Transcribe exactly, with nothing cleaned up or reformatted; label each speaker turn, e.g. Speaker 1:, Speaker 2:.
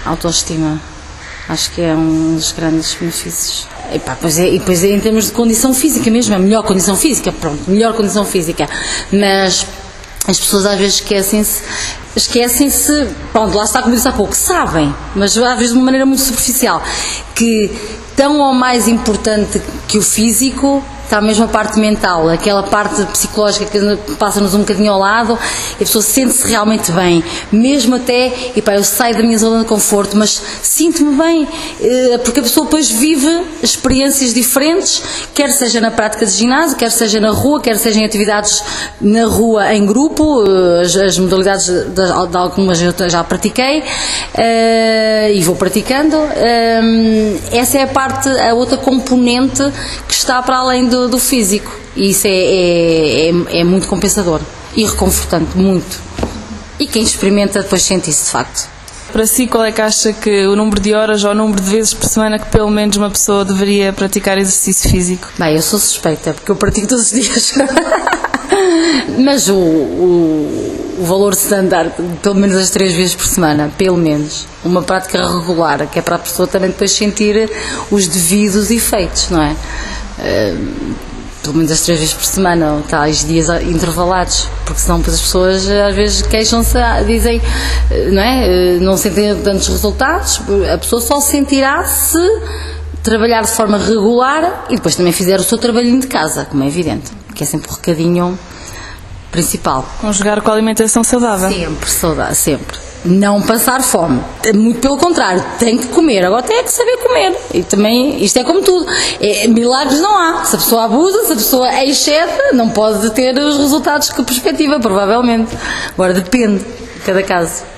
Speaker 1: autoestima. Acho que é um dos grandes benefícios. E, pá, pois é, e depois é em termos de condição física mesmo, a melhor condição física, pronto, melhor condição física. Mas as pessoas às vezes esquecem-se, esquecem-se, pronto, lá está como disse há pouco, sabem, mas às vezes de uma maneira muito superficial, que tão ou mais importante que o físico está mesmo a parte mental, aquela parte psicológica que passa-nos um bocadinho ao lado, e a pessoa sente-se realmente bem, mesmo até, e pá, eu saio da minha zona de conforto, mas sinto-me bem, porque a pessoa depois vive experiências diferentes, quer seja na prática de ginásio, quer seja na rua, quer seja em atividades na rua em grupo, as, as modalidades de, de algumas eu já pratiquei, uh, e vou praticando, uh, essa é a parte, a outra componente que está para além do Do, do físico, e isso é, é, é, é muito compensador e reconfortante, muito, e quem experimenta depois sente isso de facto.
Speaker 2: Para si, qual é que acha que o número de horas ou o número de vezes por semana que pelo menos uma pessoa deveria praticar exercício físico?
Speaker 1: Bem, eu sou suspeita porque eu pratico todos os dias mas o, o, o valor standard, pelo menos as três vezes por semana, pelo menos uma prática regular, que é para a pessoa também depois sentir os devidos efeitos, não é? Uh, pelo menos as três vezes por semana, ou tais dias intervalados, porque senão depois as pessoas às vezes queixam-se, dizem, não é? Não sentem tantos resultados, a pessoa só sentirá se trabalhar de forma regular e depois também fizer o seu trabalhinho de casa, como é evidente, que é sempre o recadinho principal.
Speaker 2: Conjugar com a alimentação saudável.
Speaker 1: Sempre saudável, sempre. Não passar fome, muito pelo contrário, tem que comer, agora tem que saber comer, e também, isto é como tudo, é, milagres não há, se a pessoa abusa, se a pessoa excede, não pode ter os resultados que perspectiva, provavelmente, agora depende de cada caso.